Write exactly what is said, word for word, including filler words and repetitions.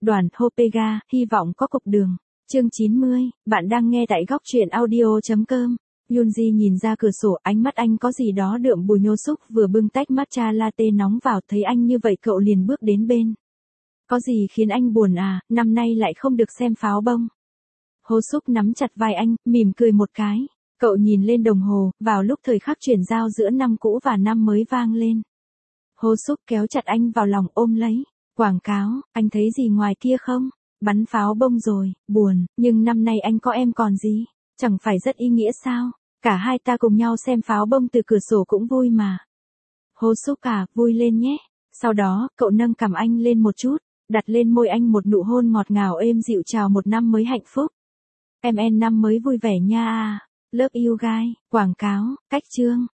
Đoàn Hopega, hy vọng có cục đường. Chương chín mươi, bạn đang nghe tại góc truyện audio chấm com. Yoonji nhìn ra cửa sổ, ánh mắt anh có gì đó đượm mùi nhô xúc, vừa bưng tách matcha latte nóng vào, thấy anh như vậy cậu liền bước đến bên. Có gì khiến anh buồn à, năm nay lại không được xem pháo bông. Ho Suk nắm chặt vai anh, mỉm cười một cái. Cậu nhìn lên đồng hồ, vào lúc thời khắc chuyển giao giữa năm cũ và năm mới vang lên. Ho Suk kéo chặt anh vào lòng ôm lấy. Quảng cáo, anh thấy gì ngoài kia không? Bắn pháo bông rồi, buồn, nhưng năm nay anh có em còn gì? Chẳng phải rất ý nghĩa sao? Cả hai ta cùng nhau xem pháo bông từ cửa sổ cũng vui mà. Ho Suk à, vui lên nhé. Sau đó, cậu nâng cằm anh lên một chút, đặt lên môi anh một nụ hôn ngọt ngào êm dịu chào một năm mới hạnh phúc. Em en năm mới vui vẻ nha à. Love you guys, quảng cáo, cách chương.